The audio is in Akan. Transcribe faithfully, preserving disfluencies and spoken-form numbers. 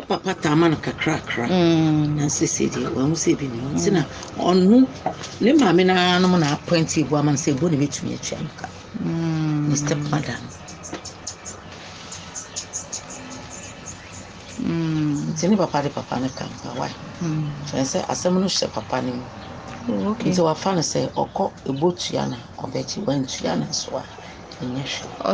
papa tamana kakra kakra na sisi di wa mu se bi ni ntina onu ne maame na no na appoint ibu ama se bo ne betumi atwa nka mm step mother mm ntina papa de papa na kan pa why mm so say asem no hye papa ne mu okay nti wa fa no say okọ ebotua na obechi wantua na so a enyehwe